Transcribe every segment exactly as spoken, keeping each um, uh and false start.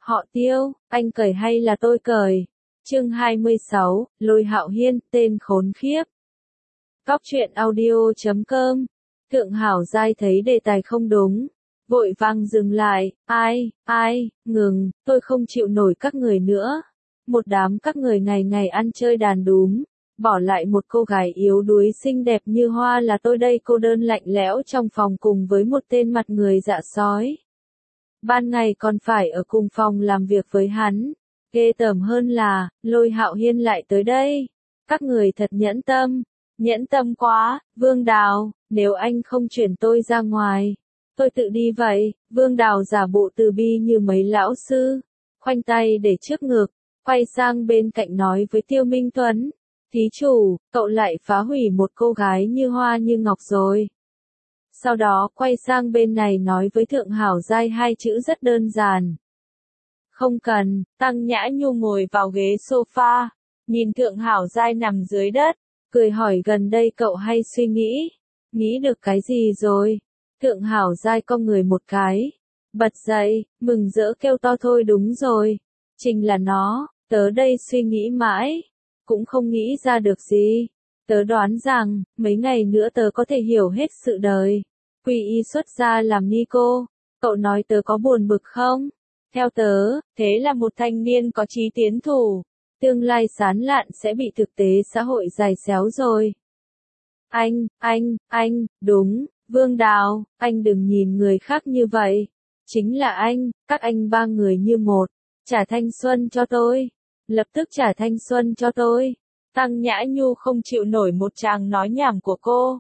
Họ Tiêu, anh cởi hay là tôi cởi? Chương hai mươi sáu, Lôi Hạo Hiên, tên khốn khiếp. Cóc truyện audio chấm com. Thượng Hảo Giai thấy đề tài không đúng, vội vàng dừng lại, ai, ai, ngừng, tôi không chịu nổi các người nữa. Một đám các người ngày ngày ăn chơi đàn đúm, bỏ lại một cô gái yếu đuối xinh đẹp như hoa là tôi đây cô đơn lạnh lẽo trong phòng cùng với một tên mặt người dạ sói. Ban ngày còn phải ở cùng phòng làm việc với hắn. Ghê tởm hơn là, Lôi Hạo Hiên lại tới đây. Các người thật nhẫn tâm, nhẫn tâm quá, Vương Đào, nếu anh không chuyển tôi ra ngoài, tôi tự đi vậy. Vương Đào giả bộ từ bi như mấy lão sư, khoanh tay để trước ngực, quay sang bên cạnh nói với Tiêu Minh Tuấn, thí chủ, cậu lại phá hủy một cô gái như hoa như ngọc rồi. Sau đó quay sang bên này nói với Thượng Hảo Giai hai chữ rất đơn giản. Không cần. Tăng Nhã Nhu ngồi vào ghế sofa, nhìn Thượng Hảo Giai nằm dưới đất, cười hỏi gần đây cậu hay suy nghĩ, nghĩ được cái gì rồi? Thượng Hảo Giai cong người một cái, bật dậy, mừng rỡ kêu to thôi đúng rồi, chính là nó, tớ đây suy nghĩ mãi, cũng không nghĩ ra được gì. Tớ đoán rằng, mấy ngày nữa tớ có thể hiểu hết sự đời. Quy y xuất gia làm ni cô, cậu nói tớ có buồn bực không? Theo tớ, thế là một thanh niên có chí tiến thủ, tương lai sán lạn sẽ bị thực tế xã hội giày xéo rồi. Anh, anh, anh, đúng, Vương Đào, anh đừng nhìn người khác như vậy. Chính là anh, các anh ba người như một, trả thanh xuân cho tôi, lập tức trả thanh xuân cho tôi. Tăng Nhã Nhu không chịu nổi một tràng nói nhảm của cô.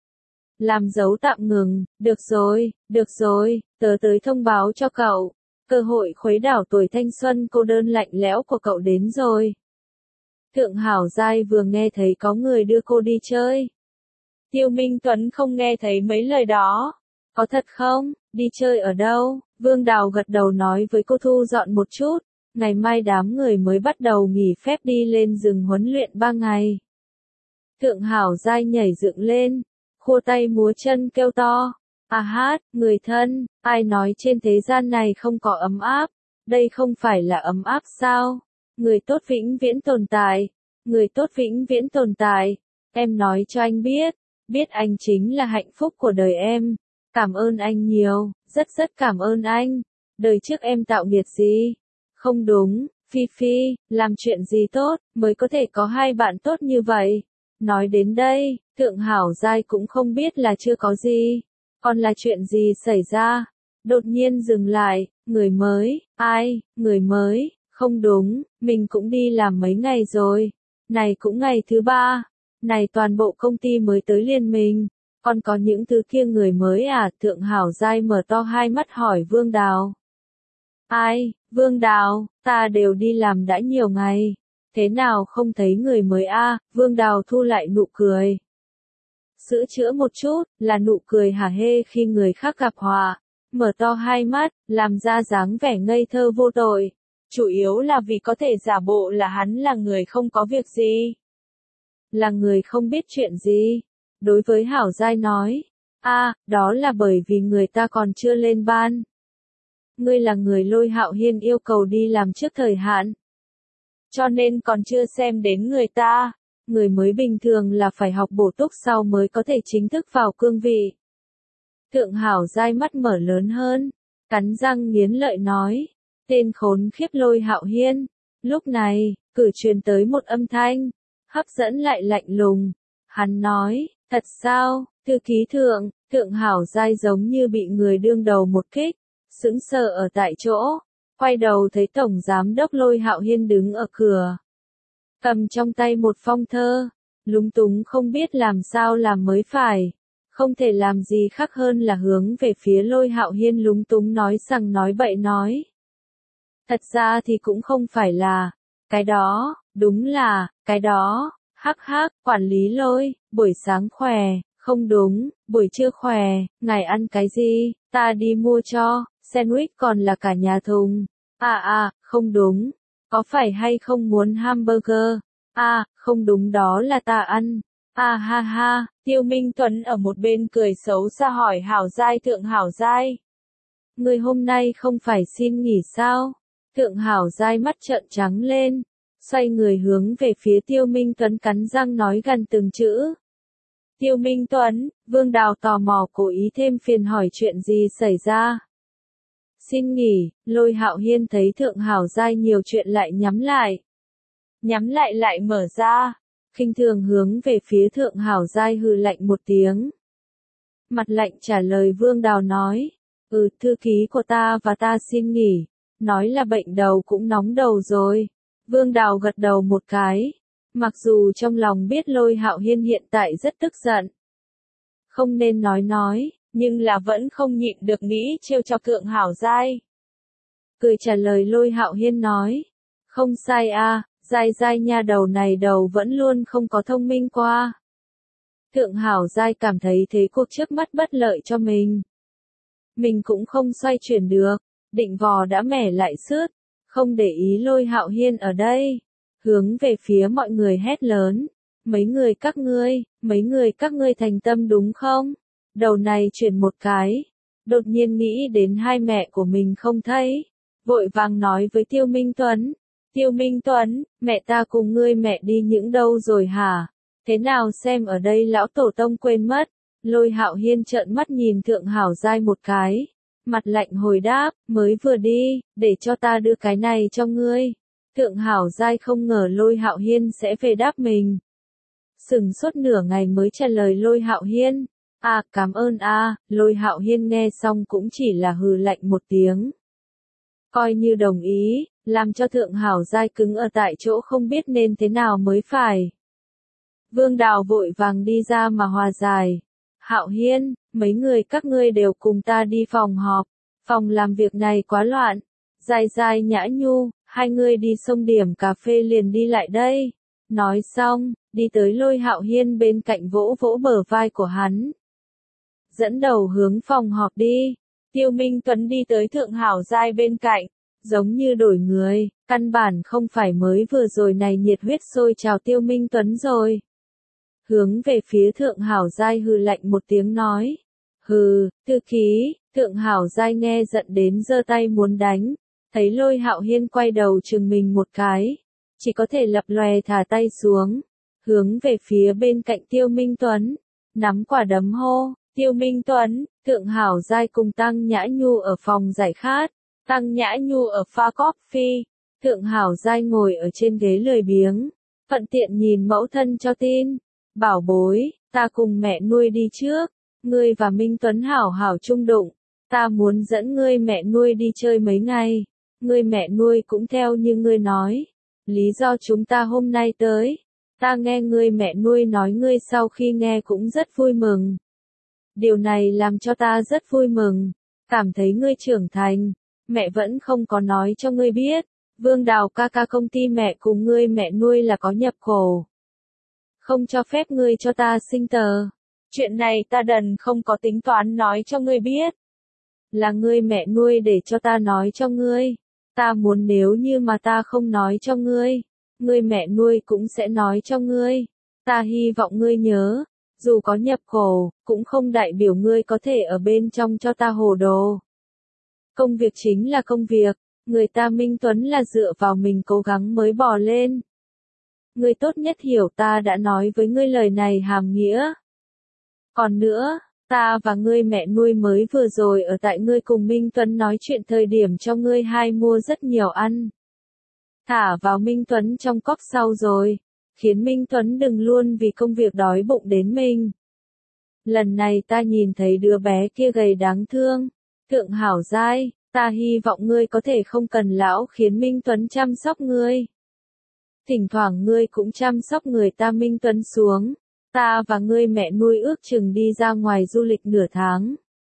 Làm dấu tạm ngừng, được rồi, được rồi, tớ tới thông báo cho cậu. Cơ hội khuấy đảo tuổi thanh xuân cô đơn lạnh lẽo của cậu đến rồi. Thượng Hảo Giai vừa nghe thấy có người đưa cô đi chơi. Tiêu Minh Tuấn không nghe thấy mấy lời đó. Có thật không? Đi chơi ở đâu? Vương Đào gật đầu nói với cô thu dọn một chút. Ngày mai đám người mới bắt đầu nghỉ phép đi lên rừng huấn luyện ba ngày. Thượng Hảo Giai nhảy dựng lên, khua tay múa chân kêu to. À hát, người thân, ai nói trên thế gian này không có ấm áp, đây không phải là ấm áp sao? Người tốt vĩnh viễn tồn tại, người tốt vĩnh viễn tồn tại, em nói cho anh biết, biết anh chính là hạnh phúc của đời em, cảm ơn anh nhiều, rất rất cảm ơn anh, đời trước em tạo nghiệp gì? Không đúng, Phi Phi, làm chuyện gì tốt, mới có thể có hai bạn tốt như vậy? Nói đến đây, Thượng Hảo Giai cũng không biết là chưa có gì. Còn là chuyện gì xảy ra? Đột nhiên dừng lại, người mới, ai, người mới, không đúng, mình cũng đi làm mấy ngày rồi. Này cũng ngày thứ ba, này toàn bộ công ty mới tới liền mình, còn có những thứ kia người mới à? Thượng Hảo Giai mở to hai mắt hỏi Vương Đào. Ai, Vương Đào, ta đều đi làm đã nhiều ngày, thế nào không thấy người mới a? À? Vương Đào thu lại nụ cười. Sữa chữa một chút, là nụ cười hả hê khi người khác gặp họa, mở to hai mắt, làm ra dáng vẻ ngây thơ vô tội. Chủ yếu là vì có thể giả bộ là hắn là người không có việc gì. Là người không biết chuyện gì. Đối với Hảo Giai nói, a, à, đó là bởi vì người ta còn chưa lên ban. Ngươi là người Lôi Hạo Hiên yêu cầu đi làm trước thời hạn. Cho nên còn chưa xem đến người ta. Người mới bình thường là phải học bổ túc sau mới có thể chính thức vào cương vị. Thượng Hảo Giai mắt mở lớn hơn, cắn răng nghiến lợi nói, tên khốn khiếp Lôi Hạo Hiên. Lúc này, cử truyền tới một âm thanh, hấp dẫn lại lạnh lùng. Hắn nói, thật sao, thư ký thượng? Thượng Hảo Giai giống như bị người đương đầu một kích, sững sờ ở tại chỗ, quay đầu thấy Tổng Giám đốc Lôi Hạo Hiên đứng ở cửa. Cầm trong tay một phong thơ, lúng túng không biết làm sao làm mới phải, không thể làm gì khác hơn là hướng về phía Lôi Hạo Hiên lúng túng nói rằng nói bậy nói. Thật ra thì cũng không phải là, cái đó, đúng là, cái đó, hắc hắc, quản lý Lôi, buổi sáng khỏe, không đúng, buổi trưa khỏe, ngài ăn cái gì, ta đi mua cho, sandwich còn là cả nhà thùng, à à, không đúng. Có phải hay không muốn hamburger? À, không đúng đó là ta ăn. À ha ha, Tiêu Minh Tuấn ở một bên cười xấu xa hỏi Hảo Giai. Thượng Hảo Giai, người hôm nay không phải xin nghỉ sao? Thượng Hảo Giai mắt trợn trắng lên, xoay người hướng về phía Tiêu Minh Tuấn cắn răng nói gần từng chữ. Tiêu Minh Tuấn, Vương Đào tò mò cố ý thêm phiền hỏi chuyện gì xảy ra. Xin nghỉ, Lôi Hạo Hiên thấy Thượng Hảo Giai nhiều chuyện lại nhắm lại. Nhắm lại lại mở ra, khinh thường hướng về phía Thượng Hảo Giai hừ lạnh một tiếng. Mặt lạnh trả lời Vương Đào nói, ừ, thư ký của ta và ta xin nghỉ, nói là bệnh đầu cũng nóng đầu rồi. Vương Đào gật đầu một cái, mặc dù trong lòng biết Lôi Hạo Hiên hiện tại rất tức giận. Không nên nói nói, nhưng là vẫn không nhịn được nghĩ trêu chọc Thượng Hảo Giai. Cười trả lời Lôi Hạo Hiên nói, không sai a, Giai Giai nha đầu này đầu vẫn luôn không có thông minh qua. Thượng Hảo Giai cảm thấy thế cuộc trước mắt bất lợi cho mình. Mình cũng không xoay chuyển được, định vò đã mẻ lại sứt, không để ý Lôi Hạo Hiên ở đây. Hướng về phía mọi người hét lớn, mấy người các ngươi, mấy người các ngươi thành tâm đúng không? Đầu này chuyển một cái, đột nhiên nghĩ đến hai mẹ của mình không thấy, vội vàng nói với Tiêu Minh Tuấn, Tiêu Minh Tuấn, mẹ ta cùng ngươi mẹ đi những đâu rồi hả? Thế nào xem ở đây lão tổ tông quên mất? Lôi Hạo Hiên trợn mắt nhìn Thượng Hảo Giai một cái, mặt lạnh hồi đáp, mới vừa đi, để cho ta đưa cái này cho ngươi. Thượng Hảo Giai không ngờ Lôi Hạo Hiên sẽ về đáp mình. Sừng sốt nửa ngày mới trả lời Lôi Hạo Hiên. À, cảm ơn a. À. Lôi Hạo Hiên nghe xong cũng chỉ là hừ lạnh một tiếng. Coi như đồng ý, làm cho Thượng Hảo Giai cứng ở tại chỗ không biết nên thế nào mới phải. Vương Đào vội vàng đi ra mà hòa giải. Hạo Hiên, mấy người các ngươi đều cùng ta đi phòng họp. Phòng làm việc này quá loạn. Giai Giai Nhã Nhu, hai người đi xông điểm cà phê liền đi lại đây. Nói xong, đi tới Lôi Hạo Hiên bên cạnh vỗ vỗ bờ vai của hắn. Dẫn đầu hướng phòng họp đi. Tiêu Minh Tuấn đi tới Thượng Hảo Giai bên cạnh, giống như đổi người, căn bản không phải mới vừa rồi này nhiệt huyết sôi trào Tiêu Minh Tuấn rồi. Hướng về phía Thượng Hảo Giai hừ lạnh một tiếng nói. Hừ, thư ký. Thượng Hảo Giai nghe giận đến giơ tay muốn đánh. Thấy Lôi Hạo Hiên quay đầu chừng mình một cái, chỉ có thể lập lòe thả tay xuống, hướng về phía bên cạnh Tiêu Minh Tuấn, nắm quả đấm hô, Tiêu Minh Tuấn. Thượng Hảo Giai cùng Tăng Nhã Nhu ở phòng giải khát, Tăng Nhã Nhu ở pha coffee, Thượng Hảo Giai ngồi ở trên ghế lười biếng, thuận tiện nhìn mẫu thân cho tin, bảo bối, ta cùng mẹ nuôi đi trước, ngươi và Minh Tuấn hảo hảo chung đụng, ta muốn dẫn ngươi mẹ nuôi đi chơi mấy ngày. Ngươi mẹ nuôi cũng theo như ngươi nói. Lý do chúng ta hôm nay tới. Ta nghe ngươi mẹ nuôi nói ngươi sau khi nghe cũng rất vui mừng. Điều này làm cho ta rất vui mừng. Cảm thấy ngươi trưởng thành. Mẹ vẫn không có nói cho ngươi biết. Vương Đào ca ca công ty mẹ cùng ngươi mẹ nuôi là có nhập khẩu. Không cho phép ngươi cho ta sinh tờ. Chuyện này ta đần không có tính toán nói cho ngươi biết. Là ngươi mẹ nuôi để cho ta nói cho ngươi. Ta muốn nếu như mà ta không nói cho ngươi, ngươi mẹ nuôi cũng sẽ nói cho ngươi. Ta hy vọng ngươi nhớ, dù có nhập khẩu, cũng không đại biểu ngươi có thể ở bên trong cho ta hồ đồ. Công việc chính là công việc, người ta Minh Tuấn là dựa vào mình cố gắng mới bò lên. Ngươi tốt nhất hiểu ta đã nói với ngươi lời này hàm nghĩa. Còn nữa, ta và ngươi mẹ nuôi mới vừa rồi ở tại ngươi cùng Minh Tuấn nói chuyện thời điểm cho ngươi hai mua rất nhiều ăn. Thả vào Minh Tuấn trong cốc sau rồi, khiến Minh Tuấn đừng luôn vì công việc đói bụng đến mình. Lần này ta nhìn thấy đứa bé kia gầy đáng thương, Thượng Hảo Giai, ta hy vọng ngươi có thể không cần lão khiến Minh Tuấn chăm sóc ngươi. Thỉnh thoảng ngươi cũng chăm sóc người ta Minh Tuấn xuống. Ta và ngươi mẹ nuôi ước chừng đi ra ngoài du lịch nửa tháng.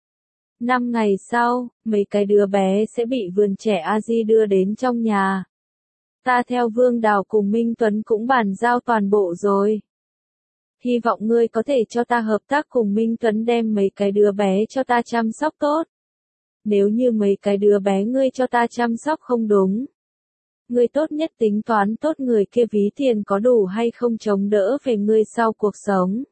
Năm ngày sau, mấy cái đứa bé sẽ bị vườn trẻ A Di đưa đến trong nhà. Ta theo Vương Đào cùng Minh Tuấn cũng bàn giao toàn bộ rồi. Hy vọng ngươi có thể cho ta hợp tác cùng Minh Tuấn đem mấy cái đứa bé cho ta chăm sóc tốt. Nếu như mấy cái đứa bé ngươi cho ta chăm sóc không đúng, ngươi tốt nhất tính toán tốt người kia ví tiền có đủ hay không chống đỡ về ngươi sau cuộc sống.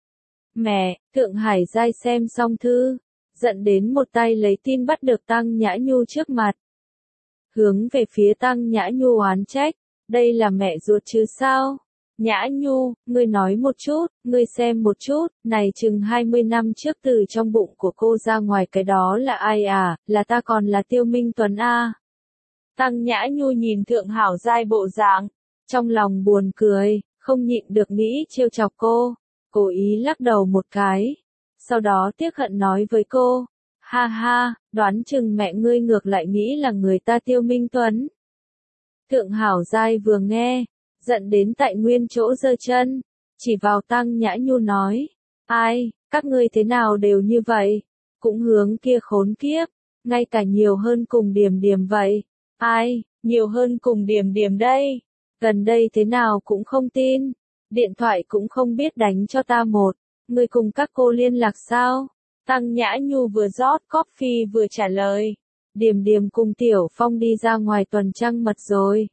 Mẹ, Thượng Hải Giai xem xong thư, giận đến một tay lấy tin bắt được Tăng Nhã Nhu trước mặt. hướng về phía Tăng Nhã Nhu oán trách, đây là mẹ ruột chứ sao? Nhã Nhu, ngươi nói một chút, ngươi xem một chút, này chừng hai mươi năm trước từ trong bụng của cô ra ngoài cái đó là ai à, là ta còn là Tiêu Minh Tuấn a. Tăng Nhã Nhu nhìn Thượng Hảo Giai bộ dạng, trong lòng buồn cười, không nhịn được nghĩ trêu chọc cô, cố ý lắc đầu một cái, sau đó tiếc hận nói với cô, ha ha, đoán chừng mẹ ngươi ngược lại nghĩ là người ta Tiêu Minh Tuấn. Thượng Hảo Giai vừa nghe, giận đến tại nguyên chỗ giơ chân, chỉ vào Tăng Nhã Nhu nói, ai, các ngươi thế nào đều như vậy, cũng hướng kia khốn kiếp, ngay cả nhiều hơn cùng Điềm Điềm vậy, ai, nhiều hơn cùng Điềm Điềm đây, gần đây thế nào cũng không tin, điện thoại cũng không biết đánh cho ta một, ngươi cùng các cô liên lạc sao? Tăng Nhã Nhu vừa rót coffee vừa trả lời, Điềm Điềm cùng Tiểu Phong đi ra ngoài tuần trăng mật rồi.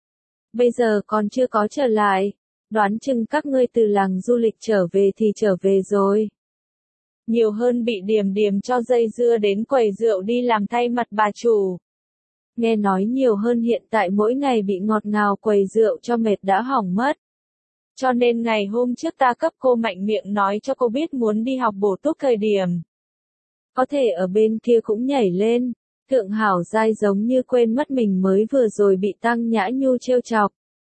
Bây giờ còn chưa có trở lại, đoán chừng các ngươi từ làng du lịch trở về thì trở về rồi. Nhiều hơn bị Điềm Điềm cho dây dưa đến quầy rượu đi làm thay mặt bà chủ. Nghe nói nhiều hơn hiện tại mỗi ngày bị ngọt ngào quầy rượu cho mệt đã hỏng mất. Cho nên ngày hôm trước ta cấp cô mạnh miệng nói cho cô biết muốn đi học bổ túc thời điểm. Có thể ở bên kia cũng nhảy lên. Thượng Hảo Giai giống như quên mất mình mới vừa rồi bị Tăng Nhã Nhu trêu chọc.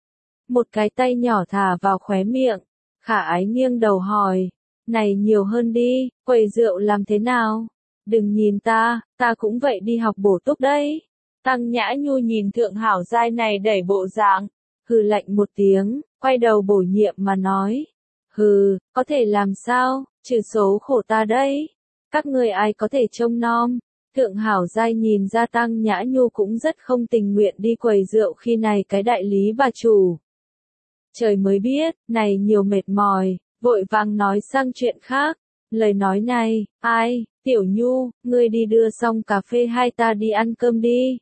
Một cái tay nhỏ thả vào khóe miệng, Khả Ái nghiêng đầu hỏi, này nhiều hơn đi, quầy rượu làm thế nào? Đừng nhìn ta, ta cũng vậy đi học bổ túc đấy. Tăng Nhã Nhu nhìn Thượng Hảo Giai này đẩy bộ dạng, hừ lạnh một tiếng, quay đầu bổ nhiệm mà nói, hừ, có thể làm sao, trừ số khổ ta đấy. Các người ai có thể trông nom. Thượng Hảo Giai nhìn ra Tăng Nhã Nhu cũng rất không tình nguyện đi quầy rượu khi này cái đại lý bà chủ. Trời mới biết, này nhiều mệt mỏi, vội vàng nói sang chuyện khác. Lời nói này, ai, Tiểu Nhu, ngươi đi đưa xong cà phê hay ta đi ăn cơm đi.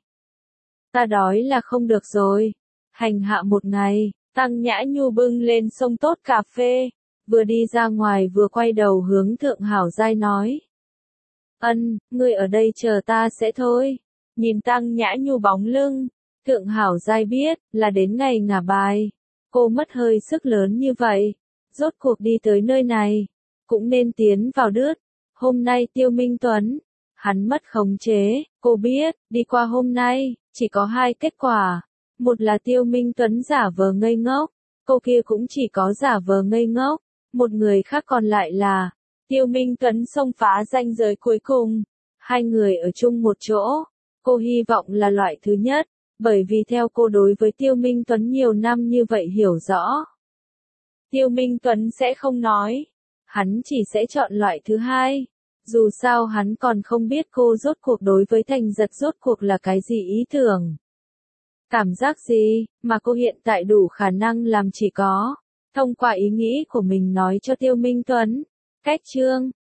Ta đói là không được rồi. Hành hạ một ngày, Tăng Nhã Nhu bưng lên xông tốt cà phê, vừa đi ra ngoài vừa quay đầu hướng Thượng Hảo Giai nói. Ân, ngươi ở đây chờ ta sẽ thôi. Nhìn Tăng Nhã Nhu bóng lưng, Thượng Hảo Giai biết, là đến ngày ngả bài. Cô mất hơi sức lớn như vậy, rốt cuộc đi tới nơi này, cũng nên tiến vào đứt. Hôm nay Tiêu Minh Tuấn, hắn mất khống chế, cô biết, đi qua hôm nay, chỉ có hai kết quả. Một là Tiêu Minh Tuấn giả vờ ngây ngốc, cô kia cũng chỉ có giả vờ ngây ngốc. Một người khác còn lại là Tiêu Minh Tuấn xông phá ranh giới cuối cùng. Hai người ở chung một chỗ. Cô hy vọng là loại thứ nhất, bởi vì theo cô đối với Tiêu Minh Tuấn nhiều năm như vậy hiểu rõ. Tiêu Minh Tuấn sẽ không nói. Hắn chỉ sẽ chọn loại thứ hai. Dù sao hắn còn không biết cô rốt cuộc đối với Thành Giật rốt cuộc là cái gì ý tưởng. Cảm giác gì, mà cô hiện tại đủ khả năng làm chỉ có thông qua ý nghĩ của mình nói cho Tiêu Minh Tuấn. Cách chương